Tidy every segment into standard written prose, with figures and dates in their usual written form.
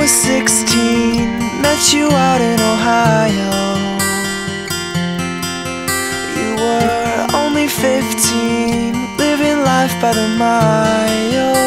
was 16, met you out in Ohio. You were only 15, living life by the mile.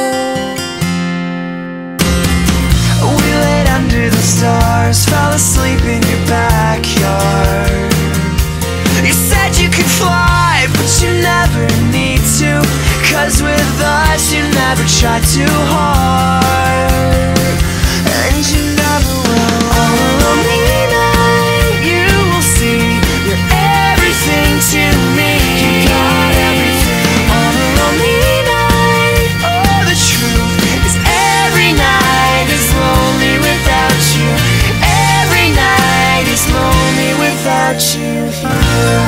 We laid under the stars, fell asleep in your backyard. You said you could fly, but you never need to, 'cause with us you never try too hard, and you never will. On a lonely night you will see you're everything to me. You got everything. On a lonely night, oh, the truth is every night is lonely without you. Every night is lonely without you here.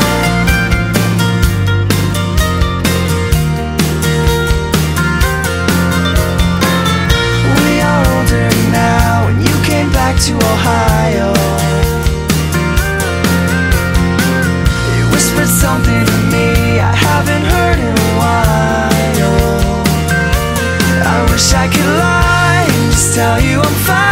To Ohio, you whispered something to me I haven't heard in a while. I wish I could lie and just tell you I'm fine.